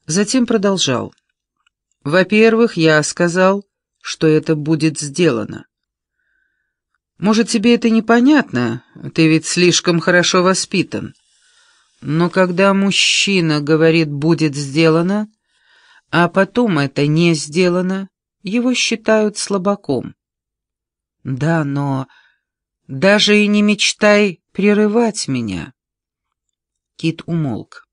Затем продолжал. «Во-первых, я сказал, что это будет сделано. Может, тебе это непонятно, ты ведь слишком хорошо воспитан. Но когда мужчина говорит «будет сделано», а потом это не сделано, его считают слабаком. Да, но даже и не мечтай прерывать меня». Кит умолк.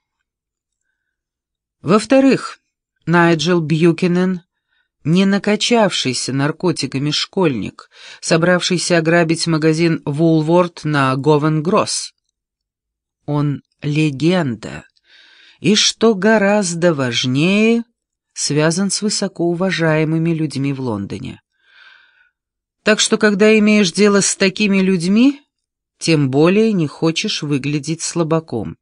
Во-вторых, Найджел Бьюкинен не накачавшийся наркотиками школьник, собравшийся ограбить магазин «Вулворт» на Говен-Гросс. Он легенда, и, что гораздо важнее, связан с высокоуважаемыми людьми в Лондоне. Так что, когда имеешь дело с такими людьми, тем более не хочешь выглядеть слабаком.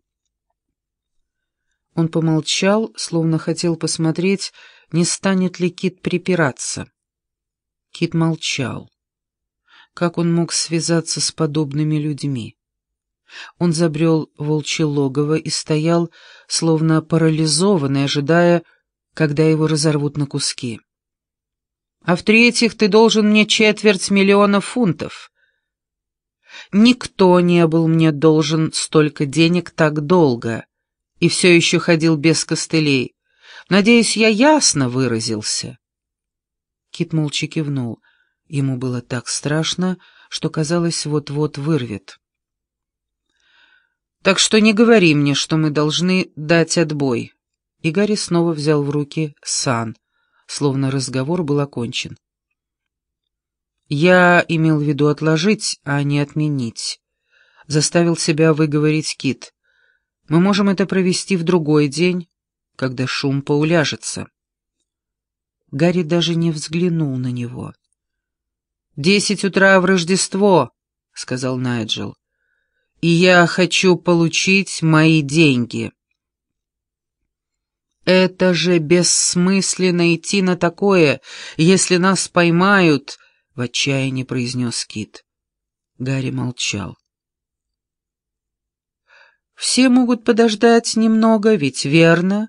Он помолчал, словно хотел посмотреть, не станет ли Кит припираться. Кит молчал. Как он мог связаться с подобными людьми? Он забрел в волчье логово и стоял, словно парализованный, ожидая, когда его разорвут на куски. «А в-третьих, ты должен мне 250 000 фунтов. Никто не был мне должен столько денег так долго, и все еще ходил без костылей. Надеюсь, я ясно выразился». Кит молча кивнул. Ему было так страшно, что, казалось, вот-вот вырвет. «Так что не говори мне, что мы должны дать отбой». И Гарри снова взял в руки сан, словно разговор был окончен. «Я имел в виду отложить, а не отменить», — заставил себя выговорить Кит. «Мы можем это провести в другой день, когда шум поуляжется». Гарри даже не взглянул на него. 10 утра в Рождество», — сказал Найджел, — «и я хочу получить мои деньги». «Это же бессмысленно идти на такое, если нас поймают», — в отчаянии произнес Кит. Гарри молчал. «Все могут подождать немного, ведь верно?»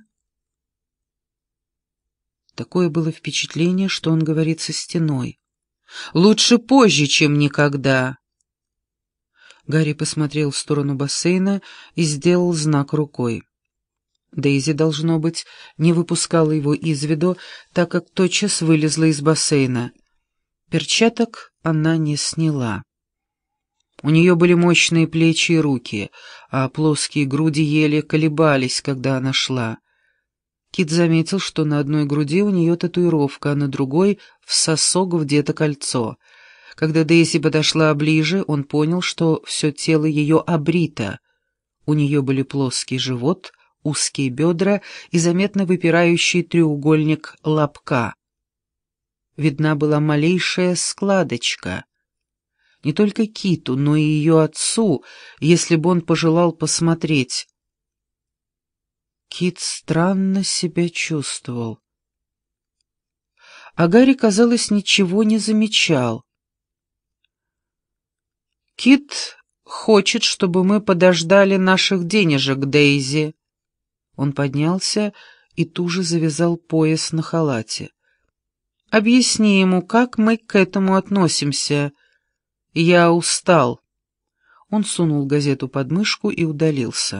Такое было впечатление, что он говорит со стеной. «Лучше позже, чем никогда». Гарри посмотрел в сторону бассейна и сделал знак рукой. Дейзи, должно быть, не выпускала его из виду, так как тотчас вылезла из бассейна. Перчаток она не сняла. У нее были мощные плечи и руки, а плоские груди еле колебались, когда она шла. Кит заметил, что на одной груди у нее татуировка, а на другой в сосок вдето кольцо. Когда Дейзи подошла ближе, он понял, что все тело ее обрито. У нее были плоский живот, узкие бедра и заметно выпирающий треугольник лобка. Видна была малейшая складочка. Не только Киту, но и ее отцу, если бы он пожелал посмотреть. Кит странно себя чувствовал. А Гарри, казалось, ничего не замечал. «Кит хочет, чтобы мы подождали наших денежек, Дейзи». Он поднялся и туже завязал пояс на халате. «Объясни ему, как мы к этому относимся. Я устал». Он сунул газету под мышку и удалился.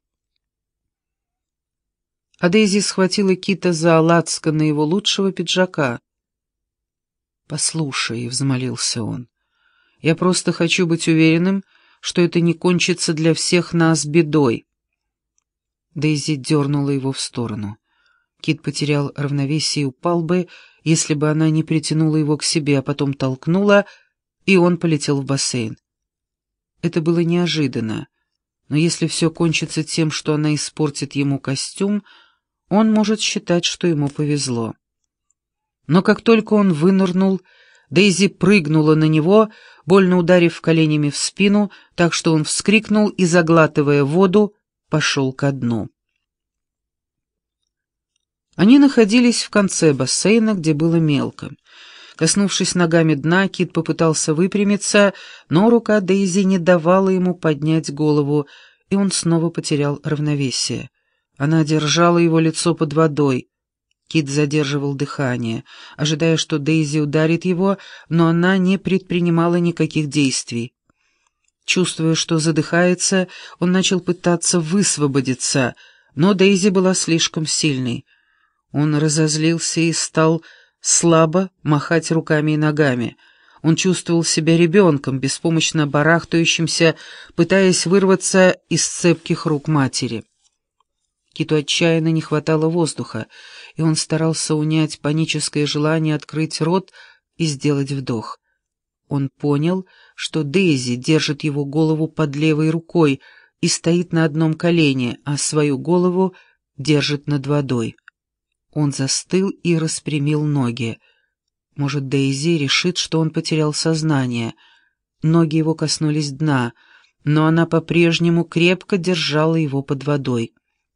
А Дейзи схватила Кита за лацканы его лучшего пиджака. «Послушай», — взмолился он, — «я просто хочу быть уверенным, что это не кончится для всех нас бедой». Дейзи дернула его в сторону. Кит потерял равновесие и упал бы, если бы она не притянула его к себе, а потом толкнула, и он полетел в бассейн. Это было неожиданно, но если все кончится тем, что она испортит ему костюм, он может считать, что ему повезло. Но как только он вынырнул, Дейзи прыгнула на него, больно ударив коленями в спину, так что он вскрикнул и, заглатывая воду, пошел ко дну. Они находились в конце бассейна, где было мелко. Коснувшись ногами дна, Кит попытался выпрямиться, но рука Дейзи не давала ему поднять голову, и он снова потерял равновесие. Она держала его лицо под водой. Кит задерживал дыхание, ожидая, что Дейзи ударит его, но она не предпринимала никаких действий. Чувствуя, что задыхается, он начал пытаться высвободиться, но Дейзи была слишком сильной. Он разозлился и стал слабо махать руками и ногами. Он чувствовал себя ребенком, беспомощно барахтающимся, пытаясь вырваться из цепких рук матери. Киту отчаянно не хватало воздуха, и он старался унять паническое желание открыть рот и сделать вдох. Он понял, что Дейзи держит его голову под левой рукой и стоит на одном колене, а свою голову держит над водой. Он застыл и распрямил ноги. Может, Дейзи решит, что он потерял сознание. Ноги его коснулись дна, но она по-прежнему крепко держала его под водой.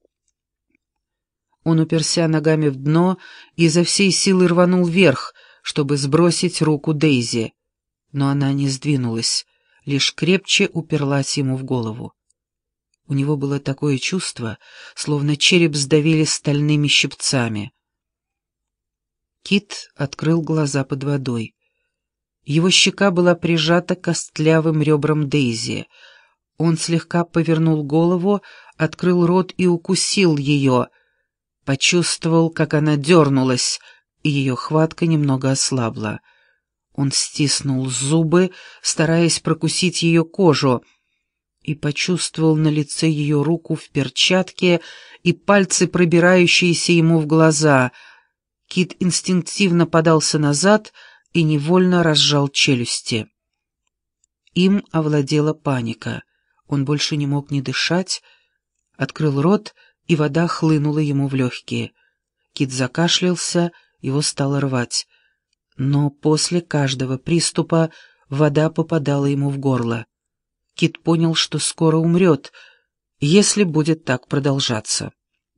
Он уперся ногами в дно и изо всей силы рванул вверх, чтобы сбросить руку Дейзи. Но она не сдвинулась, лишь крепче уперлась ему в голову. У него было такое чувство, словно череп сдавили стальными щипцами. Кит открыл глаза под водой. Его щека была прижата к костлявым ребрам Дейзи. Он слегка повернул голову, открыл рот и укусил ее. Почувствовал, как она дернулась, и ее хватка немного ослабла. Он стиснул зубы, стараясь прокусить ее кожу, и почувствовал на лице ее руку в перчатке и пальцы, пробирающиеся ему в глаза. Кит инстинктивно подался назад и невольно разжал челюсти. Им овладела паника. Он больше не мог ни дышать, открыл рот, и вода хлынула ему в легкие. Кит закашлялся, его стало рвать. Но после каждого приступа вода попадала ему в горло. Кит понял, что скоро умрет, если будет так продолжаться.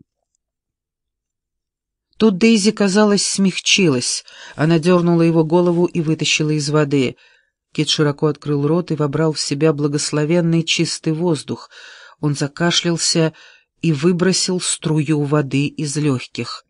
Тут Дейзи, казалось, смягчилась. Она дернула его голову и вытащила из воды. Кит широко открыл рот и вобрал в себя благословенный чистый воздух. Он закашлялся и выбросил струю воды из легких.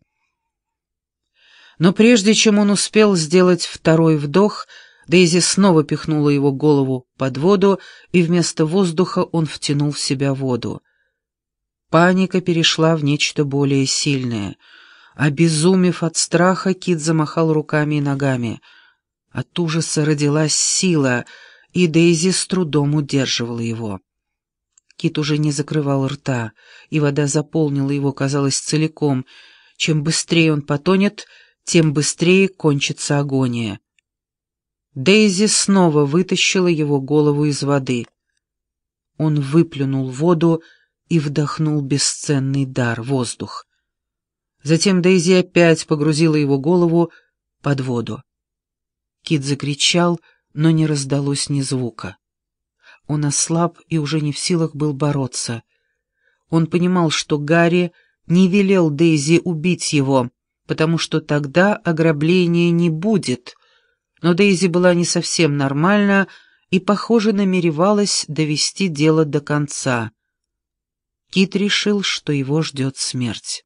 Но прежде чем он успел сделать второй вдох, Дейзи снова пихнула его голову под воду, и вместо воздуха он втянул в себя воду. Паника перешла в нечто более сильное. Обезумев от страха, Кит замахал руками и ногами. От ужаса родилась сила, и Дейзи с трудом удерживала его. Кит уже не закрывал рта, и вода заполнила его, казалось, целиком. Чем быстрее он потонет, тем быстрее кончится агония. Дейзи снова вытащила его голову из воды. Он выплюнул воду и вдохнул бесценный дар — воздух. Затем Дейзи опять погрузила его голову под воду. Кит закричал, но не раздалось ни звука. Он ослаб и уже не в силах был бороться. Он понимал, что Гарри не велел Дейзи убить его, потому что тогда ограбления не будет, но Дейзи была не совсем нормальна и, похоже, намеревалась довести дело до конца. Кит решил, что его ждет смерть.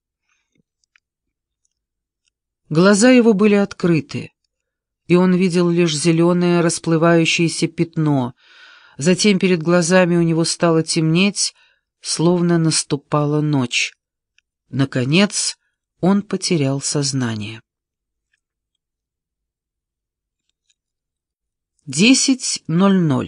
Глаза его были открыты, и он видел лишь зеленое расплывающееся пятно. Затем перед глазами у него стало темнеть, словно наступала ночь. Наконец он потерял сознание. 10:00.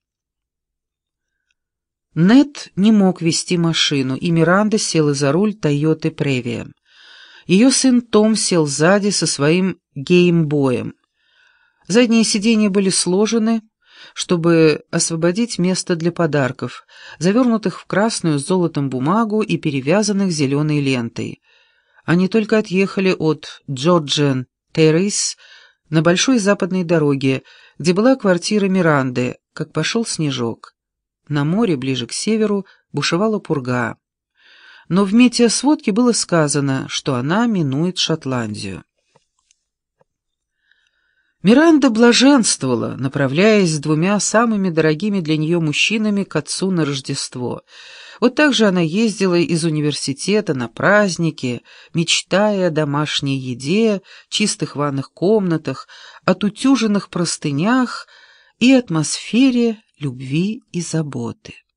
Нед не мог вести машину, и Миранда села за руль Тойоты Превия. Ее сын Том сел сзади со своим геймбоем. Задние сиденья были сложены, чтобы освободить место для подарков, завернутых в красную с золотом бумагу и перевязанных зеленой лентой. Они только отъехали от Джорджиан Террейс на большой западной дороге, где была квартира Миранды, как пошел снежок. На море, ближе к северу, бушевала пурга. Но в метеосводке было сказано, что она минует Шотландию. Миранда блаженствовала, направляясь с двумя самыми дорогими для нее мужчинами к отцу на Рождество. Вот так же она ездила из университета на праздники, мечтая о домашней еде, чистых ванных комнатах, отутюженных простынях и атмосфере любви и заботы.